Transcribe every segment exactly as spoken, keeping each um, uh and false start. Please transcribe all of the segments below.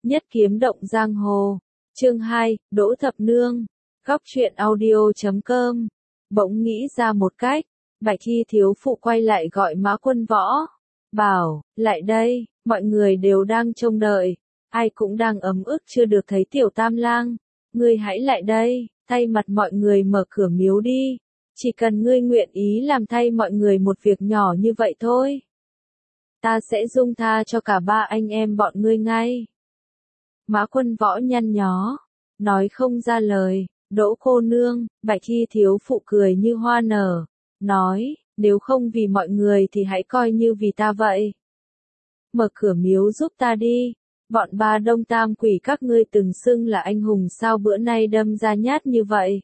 Nhất kiếm động giang hồ. Chương hai, Đỗ Thập Nương. Góc truyện audio chấm com. Bỗng nghĩ ra một cách, Bạch Thi thiếu phụ quay lại gọi Mã Quân Võ. Bảo, lại đây, mọi người đều đang trông đợi. Ai cũng đang ấm ức chưa được thấy tiểu tam lang. Ngươi hãy lại đây, thay mặt mọi người mở cửa miếu đi. Chỉ cần ngươi nguyện ý làm thay mọi người một việc nhỏ như vậy thôi. Ta sẽ dung tha cho cả ba anh em bọn ngươi ngay. Mã Quân Võ nhăn nhó, nói không ra lời. Đỗ cô nương, Bạch Thi thiếu phụ cười như hoa nở, nói, nếu không vì mọi người thì hãy coi như vì ta vậy. Mở cửa miếu giúp ta đi, bọn ba đông tam quỷ các ngươi từng xưng là anh hùng sao bữa nay đâm ra nhát như vậy.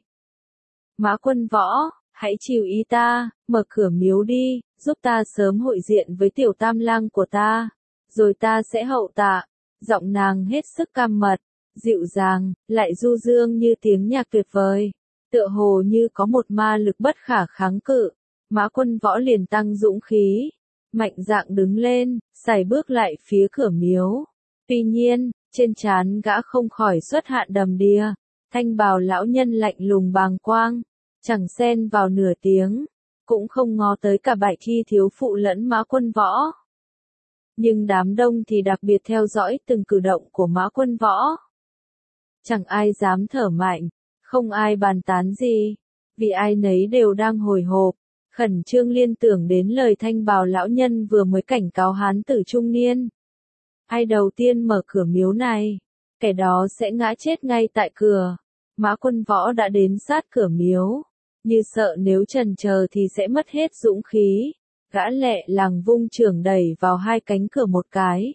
Mã Quân Võ, hãy chịu ý ta, mở cửa miếu đi, giúp ta sớm hội diện với tiểu tam lang của ta, rồi ta sẽ hậu tạ. Giọng nàng hết sức cam mật, dịu dàng, lại du dương như tiếng nhạc tuyệt vời, tựa hồ như có một ma lực bất khả kháng cự. Mã Quân Võ liền tăng dũng khí, mạnh dạn đứng lên, sải bước lại phía cửa miếu. Tuy nhiên, trên trán gã không khỏi xuất hạn đầm đìa, thanh bào lão nhân lạnh lùng bàng quang, chẳng xen vào nửa tiếng, cũng không ngó tới cả Bạch Thi thiếu phụ lẫn Mã Quân Võ. Nhưng đám đông thì đặc biệt theo dõi từng cử động của Mã Quân Võ. Chẳng ai dám thở mạnh, không ai bàn tán gì, vì ai nấy đều đang hồi hộp, khẩn trương liên tưởng đến lời thanh bào lão nhân vừa mới cảnh cáo hán tử trung niên. Ai đầu tiên mở cửa miếu này, kẻ đó sẽ ngã chết ngay tại cửa. Mã Quân Võ đã đến sát cửa miếu, như sợ nếu chần chờ thì sẽ mất hết dũng khí. Gã lẹ làng vung chưởng đẩy vào hai cánh cửa một cái.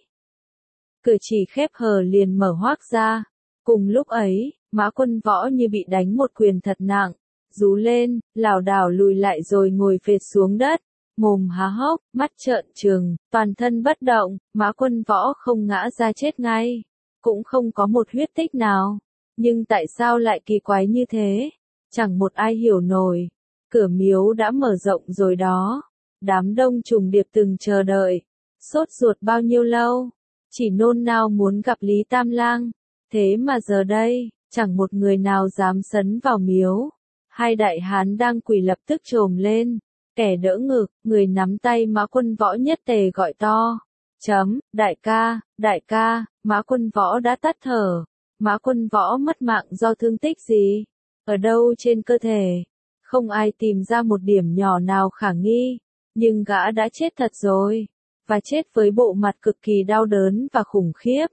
Cửa chỉ khép hờ liền mở hoác ra. Cùng lúc ấy, Mã Quân Võ như bị đánh một quyền thật nặng, rú lên, lảo đảo lùi lại rồi ngồi phệt xuống đất, mồm há hốc, mắt trợn trừng, toàn thân bất động. Mã Quân Võ không ngã ra chết ngay, cũng không có một huyết tích nào. Nhưng tại sao lại kỳ quái như thế? Chẳng một ai hiểu nổi. Cửa miếu đã mở rộng rồi đó. Đám đông trùng điệp từng chờ đợi, sốt ruột bao nhiêu lâu, chỉ nôn nao muốn gặp Lý Tam Lang. Thế mà giờ đây, chẳng một người nào dám sấn vào miếu. Hai đại hán đang quỳ lập tức trồm lên, kẻ đỡ ngực, người nắm tay Mã Quân Võ nhất tề gọi to. Chấm, đại ca, đại ca, Mã Quân Võ đã tắt thở. Mã Quân Võ mất mạng do thương tích gì? Ở đâu trên cơ thể? Không ai tìm ra một điểm nhỏ nào khả nghi. Nhưng gã đã chết thật rồi, và chết với bộ mặt cực kỳ đau đớn và khủng khiếp.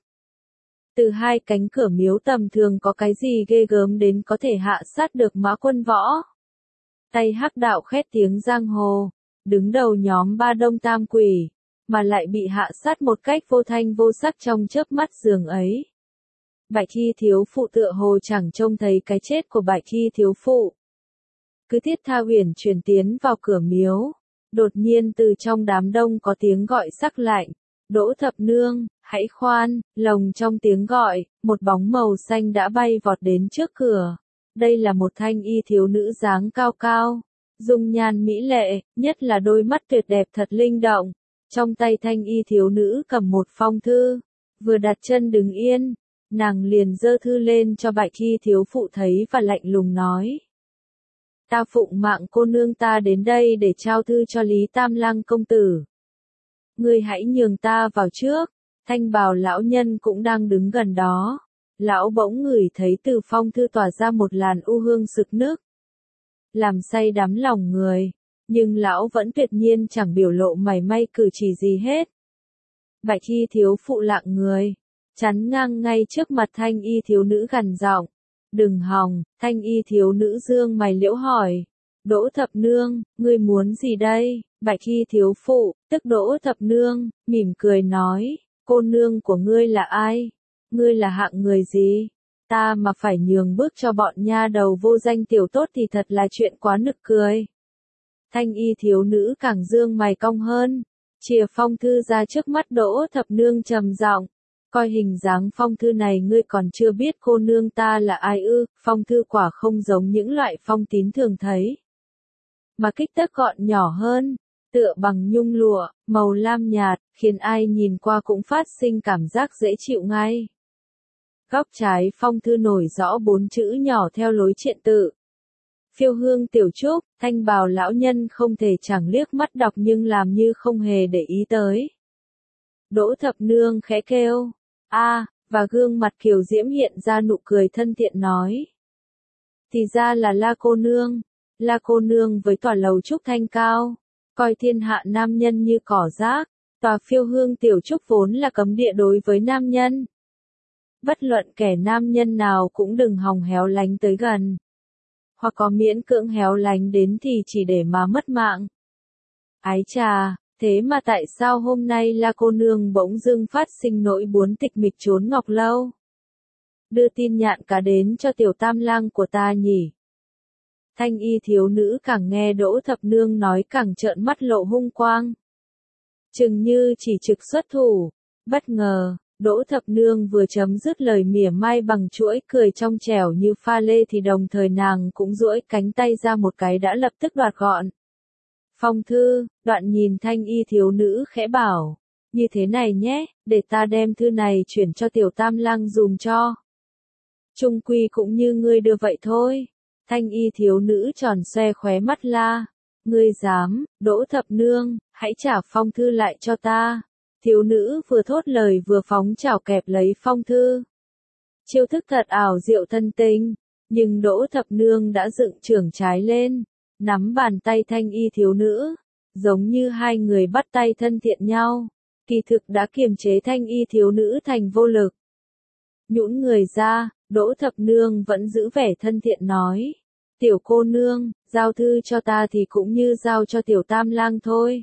Từ hai cánh cửa miếu tầm thường có cái gì ghê gớm đến có thể hạ sát được Mã Quân Võ. Tay hắc đạo khét tiếng giang hồ, đứng đầu nhóm ba đông tam quỷ, mà lại bị hạ sát một cách vô thanh vô sắc trong chớp mắt giường ấy. Bạch Thi thiếu phụ tựa hồ chẳng trông thấy cái chết của Bạch Thi thiếu phụ. Cứ thiết tha huyền chuyển tiến vào cửa miếu. Đột nhiên từ trong đám đông có tiếng gọi sắc lạnh, Đỗ Thập Nương, hãy khoan. Lồng trong tiếng gọi, một bóng màu xanh đã bay vọt đến trước cửa. Đây là một thanh y thiếu nữ dáng cao cao, dung nhan mỹ lệ, nhất là đôi mắt tuyệt đẹp thật linh động. Trong tay thanh y thiếu nữ cầm một phong thư, vừa đặt chân đứng yên, nàng liền giơ thư lên cho Bạch Thi thiếu phụ thấy và lạnh lùng nói. Ta phụng mạng cô nương ta đến đây để trao thư cho Lý Tam Lang công tử. Ngươi hãy nhường ta vào trước. Thanh bào lão nhân cũng đang đứng gần đó. Lão bỗng ngửi thấy từ phong thư tỏa ra một làn u hương sực nức, làm say đắm lòng người. Nhưng lão vẫn tuyệt nhiên chẳng biểu lộ mảy may cử chỉ gì hết. Bạch Thi thiếu phụ lặng người, chắn ngang ngay trước mặt thanh y thiếu nữ gằn giọng. Đừng hòng. Thanh y thiếu nữ dương mày liễu hỏi. Đỗ Thập Nương, ngươi muốn gì đây? Bạch Thi thiếu phụ, tức Đỗ Thập Nương, mỉm cười nói, cô nương của ngươi là ai? Ngươi là hạng người gì? Ta mà phải nhường bước cho bọn nha đầu vô danh tiểu tốt thì thật là chuyện quá nực cười. Thanh y thiếu nữ càng dương mày cong hơn, chìa phong thư ra trước mắt Đỗ Thập Nương trầm giọng. Coi hình dáng phong thư này ngươi còn chưa biết cô nương ta là ai ư? Phong thư quả không giống những loại phong tín thường thấy, mà kích thước gọn nhỏ hơn, tựa bằng nhung lụa, màu lam nhạt, khiến ai nhìn qua cũng phát sinh cảm giác dễ chịu ngay. Góc trái phong thư nổi rõ bốn chữ nhỏ theo lối triện tự. Phiêu hương tiểu trúc, thanh bào lão nhân không thể chẳng liếc mắt đọc nhưng làm như không hề để ý tới. Đỗ thập nương khẽ kêu, a, và gương mặt kiều diễm hiện ra nụ cười thân thiện nói. Thì ra là La cô nương, La cô nương với tòa lầu trúc thanh cao, coi thiên hạ nam nhân như cỏ rác, tòa phiêu hương tiểu trúc vốn là cấm địa đối với nam nhân. Bất luận kẻ nam nhân nào cũng đừng hòng héo lánh tới gần. Hoặc có miễn cưỡng héo lánh đến thì chỉ để mà mất mạng. Ái chà, thế mà tại sao hôm nay La cô nương bỗng dưng phát sinh nỗi muốn tịch mịch trốn ngọc lâu? Đưa tin nhạn cá đến cho tiểu tam lang của ta nhỉ? Thanh y thiếu nữ càng nghe Đỗ thập nương nói càng trợn mắt lộ hung quang. Chừng như chỉ trực xuất thủ. Bất ngờ, Đỗ thập nương vừa chấm dứt lời mỉa mai bằng chuỗi cười trong trẻo như pha lê thì đồng thời nàng cũng duỗi cánh tay ra một cái đã lập tức đoạt gọn. Phong thư, đoạn nhìn thanh y thiếu nữ khẽ bảo, như thế này nhé, để ta đem thư này chuyển cho tiểu tam lang dùm cho. Trung quy cũng như ngươi đưa vậy thôi. Thanh y thiếu nữ tròn xoe khóe mắt la. Ngươi dám, Đỗ thập nương, hãy trả phong thư lại cho ta. Thiếu nữ vừa thốt lời vừa phóng chảo kẹp lấy phong thư. Chiêu thức thật ảo diệu thân tình, nhưng Đỗ thập nương đã dựng chưởng trái lên, nắm bàn tay thanh y thiếu nữ, giống như hai người bắt tay thân thiện nhau, kỳ thực đã kiềm chế thanh y thiếu nữ thành vô lực. Nhũn người ra, Đỗ thập nương vẫn giữ vẻ thân thiện nói, tiểu cô nương, giao thư cho ta thì cũng như giao cho tiểu tam lang thôi.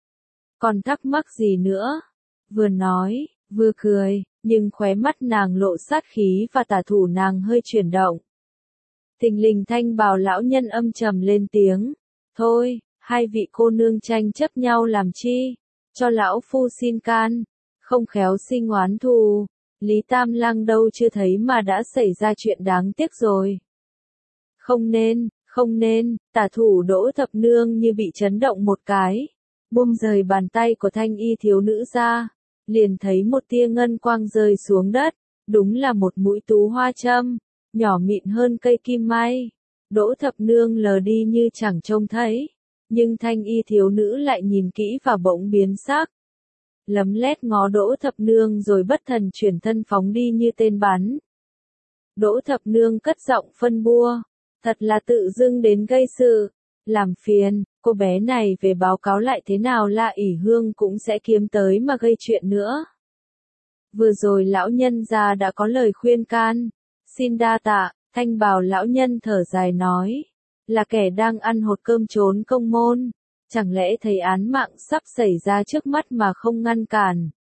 Còn thắc mắc gì nữa? Vừa nói, vừa cười, nhưng khóe mắt nàng lộ sát khí và tà thủ nàng hơi chuyển động. Thình lình thanh bào lão nhân âm trầm lên tiếng, thôi, hai vị cô nương tranh chấp nhau làm chi, cho lão phu xin can, không khéo sinh oán thù, Lý Tam Lang đâu chưa thấy mà đã xảy ra chuyện đáng tiếc rồi. Không nên, không nên, tà thủ Đỗ thập nương như bị chấn động một cái, buông rời bàn tay của thanh y thiếu nữ ra, liền thấy một tia ngân quang rơi xuống đất, đúng là một mũi tú hoa châm, nhỏ mịn hơn cây kim may. Đỗ thập nương lờ đi như chẳng trông thấy, nhưng thanh y thiếu nữ lại nhìn kỹ và bỗng biến sắc. Lấm lét ngó Đỗ thập nương rồi bất thần chuyển thân phóng đi như tên bắn. Đỗ thập nương cất giọng phân bua, thật là tự dưng đến gây sự, làm phiền, cô bé này về báo cáo lại thế nào La ỷ hương cũng sẽ kiếm tới mà gây chuyện nữa. Vừa rồi lão nhân gia đã có lời khuyên can, xin đa tạ, thanh bào lão nhân thở dài nói, là kẻ đang ăn hột cơm trốn công môn, chẳng lẽ thấy án mạng sắp xảy ra trước mắt mà không ngăn cản.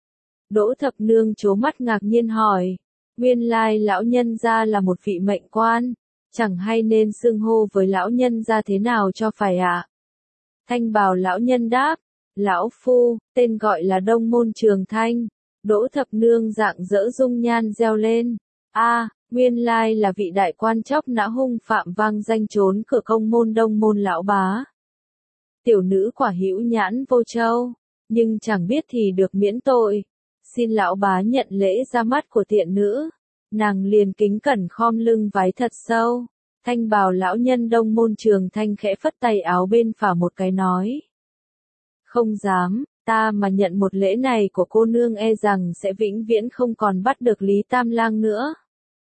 Đỗ thập nương trố mắt ngạc nhiên hỏi, nguyên lai lão nhân gia là một vị mệnh quan, chẳng hay nên xưng hô với lão nhân gia thế nào cho phải ạ? À? Thanh bào lão nhân đáp, lão phu, tên gọi là Đông Môn Trường Thanh. Đỗ thập nương dạng dỡ dung nhan reo lên, a, à, nguyên lai là vị đại quan chóc nã hung phạm vang danh trốn cửa công môn Đông Môn lão bá. Tiểu nữ quả hữu nhãn vô châu, nhưng chẳng biết thì được miễn tội. Xin lão bá nhận lễ ra mắt của tiện nữ. Nàng liền kính cẩn khom lưng vái thật sâu. Thanh bào lão nhân Đông Môn Trường Thanh khẽ phất tay áo bên phải một cái nói. Không dám, ta mà nhận một lễ này của cô nương e rằng sẽ vĩnh viễn không còn bắt được Lý Tam Lang nữa.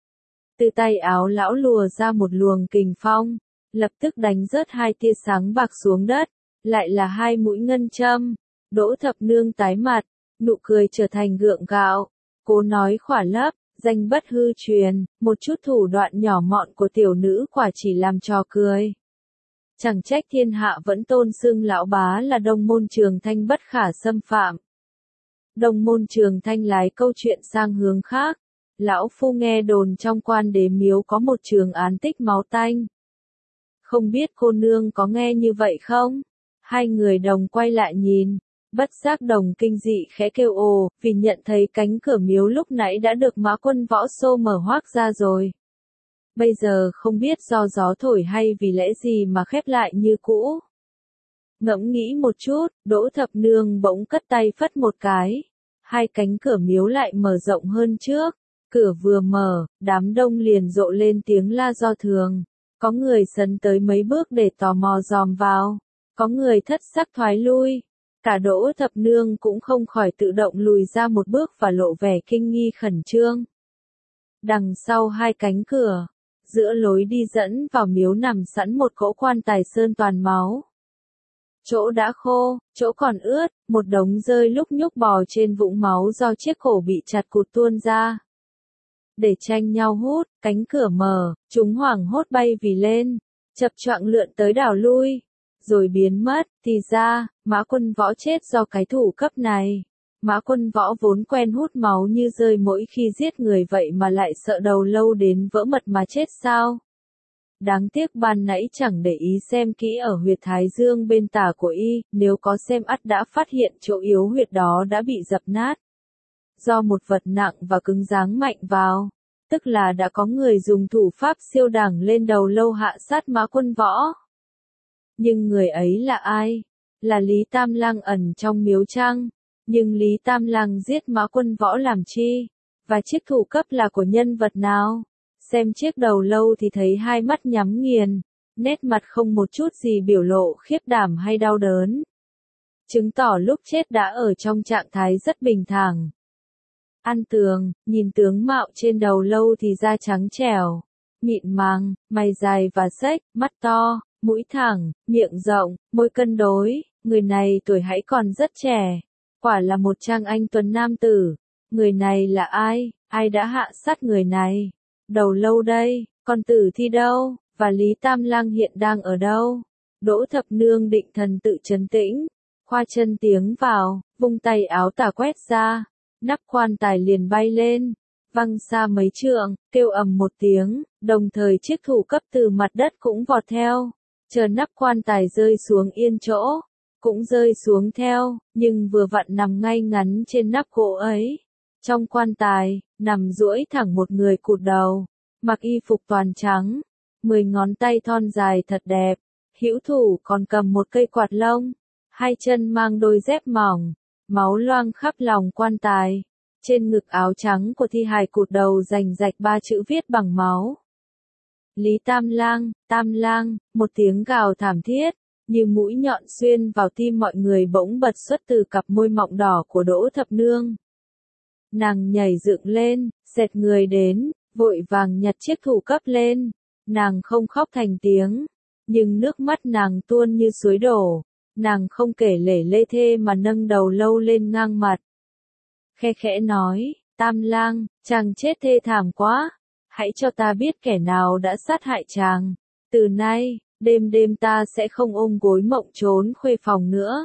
Từ tay áo lão lùa ra một luồng kình phong, lập tức đánh rớt hai tia sáng bạc xuống đất, lại là hai mũi ngân châm. Đỗ thập nương tái mặt, nụ cười trở thành gượng gạo, cố nói khỏa lấp. Danh bất hư truyền, một chút thủ đoạn nhỏ mọn của tiểu nữ quả chỉ làm trò cười. Chẳng trách thiên hạ vẫn tôn xưng lão bá là Đông Môn Trường Thanh bất khả xâm phạm. Đông Môn Trường Thanh lái câu chuyện sang hướng khác. Lão phu nghe đồn trong Quan Đế miếu có một trường án tích máu tanh. Không biết cô nương có nghe như vậy không? Hai người đồng quay lại nhìn. Bất giác đồng kinh dị khẽ kêu ồ, vì nhận thấy cánh cửa miếu lúc nãy đã được Mã Quân Võ xô mở hoác ra rồi. Bây giờ không biết do gió thổi hay vì lẽ gì mà khép lại như cũ. Ngẫm nghĩ một chút, Đỗ thập nương bỗng cất tay phất một cái. Hai cánh cửa miếu lại mở rộng hơn trước. Cửa vừa mở, đám đông liền rộ lên tiếng la do thường. Có người sấn tới mấy bước để tò mò dòm vào. Có người thất sắc thoái lui. Cả Đỗ Thập Nương cũng không khỏi tự động lùi ra một bước và lộ vẻ kinh nghi khẩn trương. Đằng sau hai cánh cửa, giữa lối đi dẫn vào miếu nằm sẵn một cỗ quan tài sơn toàn máu. Chỗ đã khô, chỗ còn ướt, một đống rơi lúc nhúc bò trên vũng máu do chiếc cổ bị chặt cụt tuôn ra. Để tranh nhau hút, cánh cửa mở, chúng hoảng hốt bay vì lên, chập choạng lượn tới đảo lui, rồi biến mất. Thì ra, Mã Quân Võ chết do cái thủ cấp này. Mã Quân Võ vốn quen hút máu như rơi mỗi khi giết người, vậy mà lại sợ đầu lâu đến vỡ mật mà chết sao? Đáng tiếc ban nãy chẳng để ý xem kỹ ở huyệt thái dương bên tả của y, nếu có xem ắt đã phát hiện chỗ yếu huyệt đó đã bị dập nát. Do một vật nặng và cứng giáng mạnh vào, tức là đã có người dùng thủ pháp siêu đẳng lên đầu lâu hạ sát Mã Quân Võ. Nhưng người ấy là ai? Là Lý Tam Lang ẩn trong miếu chăng? Nhưng Lý Tam Lang giết Mã Quân Võ làm chi? Và chiếc thủ cấp là của nhân vật nào? Xem chiếc đầu lâu thì thấy hai mắt nhắm nghiền, nét mặt không một chút gì biểu lộ khiếp đảm hay đau đớn. Chứng tỏ lúc chết đã ở trong trạng thái rất bình thản. An Tường, nhìn tướng mạo trên đầu lâu thì da trắng trẻo, mịn màng, mày dài và xếch, mắt to, mũi thẳng, miệng rộng, môi cân đối, người này tuổi hãy còn rất trẻ. Quả là một trang anh tuấn nam tử. Người này là ai? Ai đã hạ sát người này? Đầu lâu đây, còn tử thi đâu? Và Lý Tam Lang hiện đang ở đâu? Đỗ Thập Nương định thần tự trấn tĩnh, khoa chân tiếng vào, vung tay áo tà quét ra, nắp quan tài liền bay lên, văng xa mấy trượng, kêu ầm một tiếng, đồng thời chiếc thủ cấp từ mặt đất cũng vọt theo, chờ nắp quan tài rơi xuống yên chỗ, cũng rơi xuống theo, nhưng vừa vặn nằm ngay ngắn trên nắp gỗ ấy. Trong quan tài, nằm duỗi thẳng một người cụt đầu, mặc y phục toàn trắng, mười ngón tay thon dài thật đẹp, hữu thủ còn cầm một cây quạt lông, hai chân mang đôi dép mỏng, máu loang khắp lòng quan tài. Trên ngực áo trắng của thi hài cụt đầu rành rạch ba chữ viết bằng máu. Lý Tam Lang, Tam Lang, một tiếng gào thảm thiết, như mũi nhọn xuyên vào tim mọi người bỗng bật xuất từ cặp môi mọng đỏ của Đỗ Thập Nương. Nàng nhảy dựng lên, xẹt người đến, vội vàng nhặt chiếc thủ cấp lên. Nàng không khóc thành tiếng, nhưng nước mắt nàng tuôn như suối đổ. Nàng không kể lể lê thê mà nâng đầu lâu lên ngang mặt. Khe khẽ nói, Tam Lang, chàng chết thê thảm quá. Hãy cho ta biết kẻ nào đã sát hại chàng. Từ nay, đêm đêm ta sẽ không ôm gối mộng trốn khuê phòng nữa,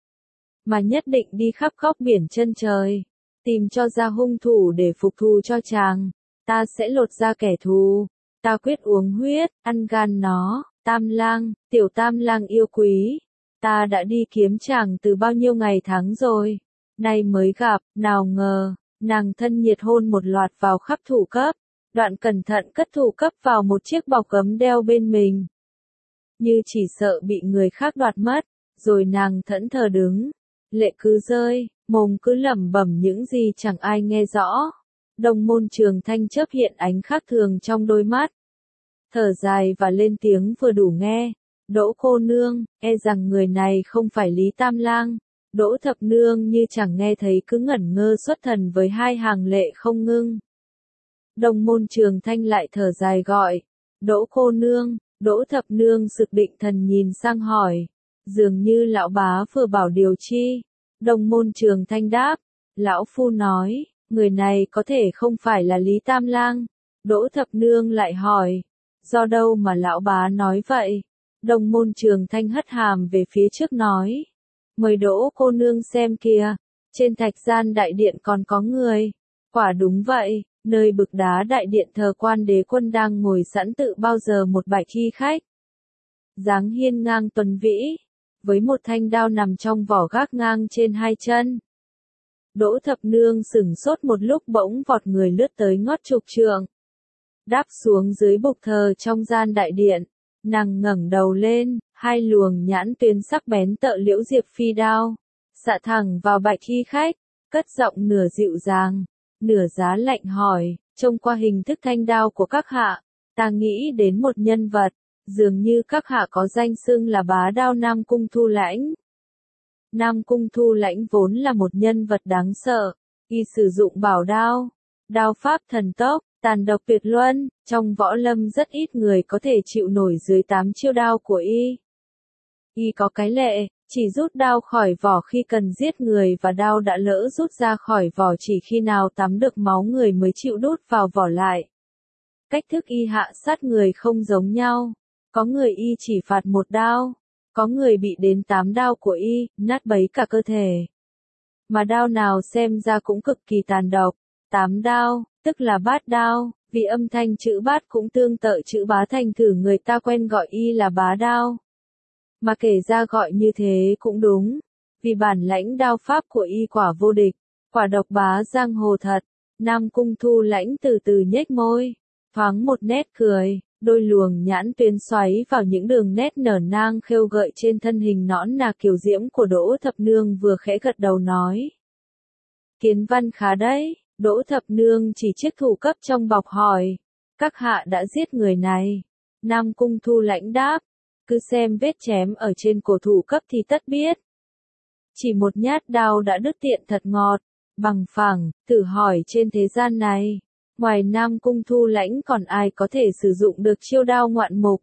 mà nhất định đi khắp góc biển chân trời, tìm cho ra hung thủ để phục thù cho chàng. Ta sẽ lột ra kẻ thù, ta quyết uống huyết, ăn gan nó. Tam Lang, tiểu Tam Lang yêu quý, ta đã đi kiếm chàng từ bao nhiêu ngày tháng rồi, nay mới gặp. Nào ngờ, nàng thân nhiệt hôn một loạt vào khắp thủ cấp, đoạn cẩn thận cất thủ cấp vào một chiếc bọc gấm đeo bên mình, như chỉ sợ bị người khác đoạt mất. Rồi nàng thẫn thờ đứng, lệ cứ rơi, mồm cứ lẩm bẩm những gì chẳng ai nghe rõ. Đồng Môn Trường Thanh chớp hiện ánh khác thường trong đôi mắt, thở dài và lên tiếng vừa đủ nghe. Đỗ cô nương, e rằng người này không phải Lý Tam Lang. Đỗ Thập Nương như chẳng nghe thấy cứ ngẩn ngơ xuất thần với hai hàng lệ không ngưng. Đồng Môn Trường Thanh lại thở dài gọi, Đỗ cô nương. Đỗ Thập Nương sực định thần nhìn sang hỏi, dường như lão bá vừa bảo điều chi. Đồng Môn Trường Thanh đáp, lão phu nói, người này có thể không phải là Lý Tam Lang. Đỗ Thập Nương lại hỏi, do đâu mà lão bá nói vậy? Đồng Môn Trường Thanh hất hàm về phía trước nói, mời Đỗ cô nương xem kìa, trên thạch gian đại điện còn có người. Quả đúng vậy, nơi bực đá đại điện thờ Quan Đế Quân đang ngồi sẵn tự bao giờ một bạch y khách, dáng hiên ngang tuấn vĩ, với một thanh đao nằm trong vỏ gác ngang trên hai chân. Đỗ Thập Nương sửng sốt một lúc bỗng vọt người lướt tới ngót chục trượng, đáp xuống dưới bục thờ trong gian đại điện. Nàng ngẩng đầu lên, hai luồng nhãn tuyến sắc bén tợ liễu diệp phi đao, xạ thẳng vào bạch y khách, cất giọng nửa dịu dàng, nửa giá lạnh hỏi, Trông qua hình thức thanh đao của các hạ, ta nghĩ đến một nhân vật, dường như các hạ có danh xưng là bá đao Nam Cung Thu Lãnh. Nam Cung Thu Lãnh vốn là một nhân vật đáng sợ, y sử dụng bảo đao, đao pháp thần tốc, tàn độc tuyệt luân, trong võ lâm rất ít người có thể chịu nổi dưới tám chiêu đao của y. Y có cái lệ, chỉ rút đao khỏi vỏ khi cần giết người và đao đã lỡ rút ra khỏi vỏ chỉ khi nào tắm được máu người mới chịu đút vào vỏ lại. Cách thức y hạ sát người không giống nhau, có người y chỉ phạt một đao, có người bị đến tám đao của y, nát bấy cả cơ thể. Mà đao nào xem ra cũng cực kỳ tàn độc, tám đao, tức là bát đao, vì âm thanh chữ bát cũng tương tự chữ bá thành thử người ta quen gọi y là bá đao. Mà kể ra gọi như thế cũng đúng, vì bản lãnh đao pháp của y quả vô địch, quả độc bá giang hồ thật. Nam Cung Thu Lãnh từ từ nhếch môi, thoáng một nét cười, đôi luồng nhãn tuyến xoáy vào những đường nét nở nang khêu gợi trên thân hình nõn nà kiều diễm của Đỗ Thập Nương, vừa khẽ gật đầu nói. Kiến văn khá đấy. Đỗ Thập Nương chỉ chiếc thủ cấp trong bọc hỏi, các hạ đã giết người này. Nam Cung Thu Lãnh đáp, cứ xem vết chém ở trên cổ thủ cấp thì tất biết. Chỉ một nhát đao đã đứt tiện thật ngọt, bằng phẳng, thử hỏi trên thế gian này, ngoài Nam Cung Thu Lãnh còn ai có thể sử dụng được chiêu đao ngoạn mục.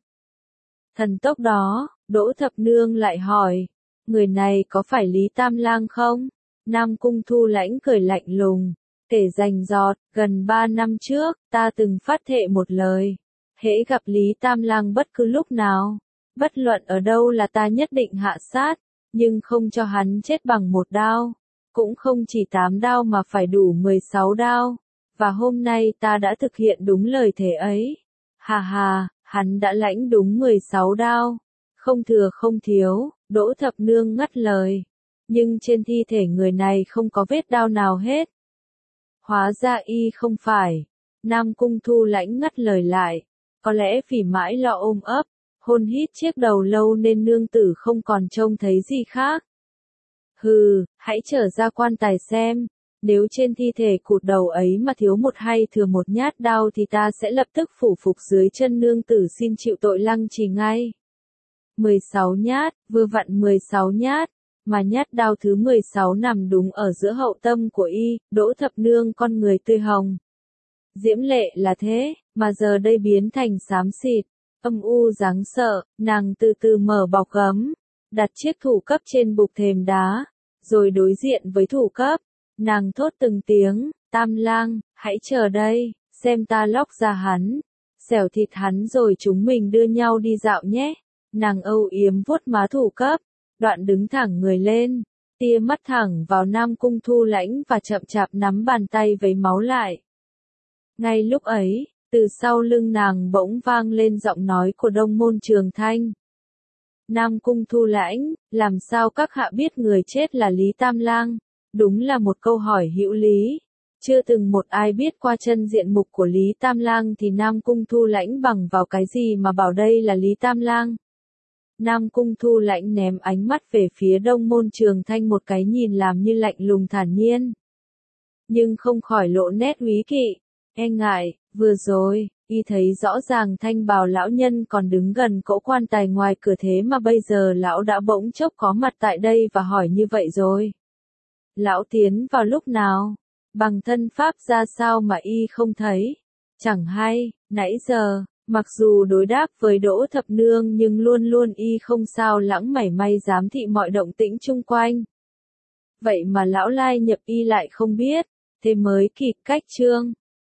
Thần tốc đó, Đỗ Thập Nương lại hỏi, người này có phải Lý Tam Lang không? Nam Cung Thu Lãnh cười lạnh lùng, kể rành rọt, gần ba năm trước, ta từng phát thệ một lời, hễ gặp Lý Tam Lang bất cứ lúc nào, bất luận ở đâu là ta nhất định hạ sát, nhưng không cho hắn chết bằng một đao, cũng không chỉ tám đao mà phải đủ mười sáu đao, và hôm nay ta đã thực hiện đúng lời thề ấy. Hà hà, hắn đã lãnh đúng mười sáu đao, không thừa không thiếu. Đỗ Thập Nương ngắt lời, nhưng trên thi thể người này không có vết đao nào hết. Hóa ra y không phải. Nam Cung Thu Lãnh ngắt lời lại, có lẽ vì mãi lo ôm ấp, hôn hít chiếc đầu lâu nên nương tử không còn trông thấy gì khác. Hừ, hãy trở ra quan tài xem, nếu trên thi thể cụt đầu ấy mà thiếu một hay thừa một nhát đao thì ta sẽ lập tức phủ phục dưới chân nương tử xin chịu tội lăng trì ngay. mười sáu nhát, vừa vặn mười sáu nhát, mà nhát đao thứ mười sáu nằm đúng ở giữa hậu tâm của y. Đỗ Thập Nương con người tươi hồng, diễm lệ là thế, mà giờ đây biến thành xám xịt, âm u đáng sợ. Nàng từ từ mở bọc gấm, đặt chiếc thủ cấp trên bục thềm đá, rồi đối diện với thủ cấp, nàng thốt từng tiếng, Tam Lang, hãy chờ đây, xem ta lóc ra hắn, xẻo thịt hắn rồi chúng mình đưa nhau đi dạo nhé. Nàng âu yếm vuốt má thủ cấp, đoạn đứng thẳng người lên, tia mắt thẳng vào Nam Cung Thu Lãnh và chậm chạp nắm bàn tay vấy máu lại. Ngay lúc ấy, từ sau lưng nàng bỗng vang lên giọng nói của Đông Môn Trường Thanh. Nam Cung Thu Lãnh, làm sao các hạ biết người chết là Lý Tam Lang? Đúng là một câu hỏi hữu lý. Chưa từng một ai biết qua chân diện mục của Lý Tam Lang thì Nam Cung Thu Lãnh bằng vào cái gì mà bảo đây là Lý Tam Lang? Nam Cung Thu Lãnh ném ánh mắt về phía Đông Môn Trường Thanh một cái nhìn làm như lạnh lùng thản nhiên, nhưng không khỏi lộ nét úy kỵ, e ngại. Vừa rồi, y thấy rõ ràng thanh bào lão nhân còn đứng gần cỗ quan tài ngoài cửa, thế mà bây giờ lão đã bỗng chốc có mặt tại đây và hỏi như vậy rồi. Lão tiến vào lúc nào? Bằng thân pháp ra sao mà y không thấy? Chẳng hay, nãy giờ, mặc dù đối đáp với Đỗ Thập Nương nhưng luôn luôn y không sao lãng mảy may giám thị mọi động tĩnh chung quanh. Vậy mà lão lai nhập y lại không biết, thế mới kỳ cách chương.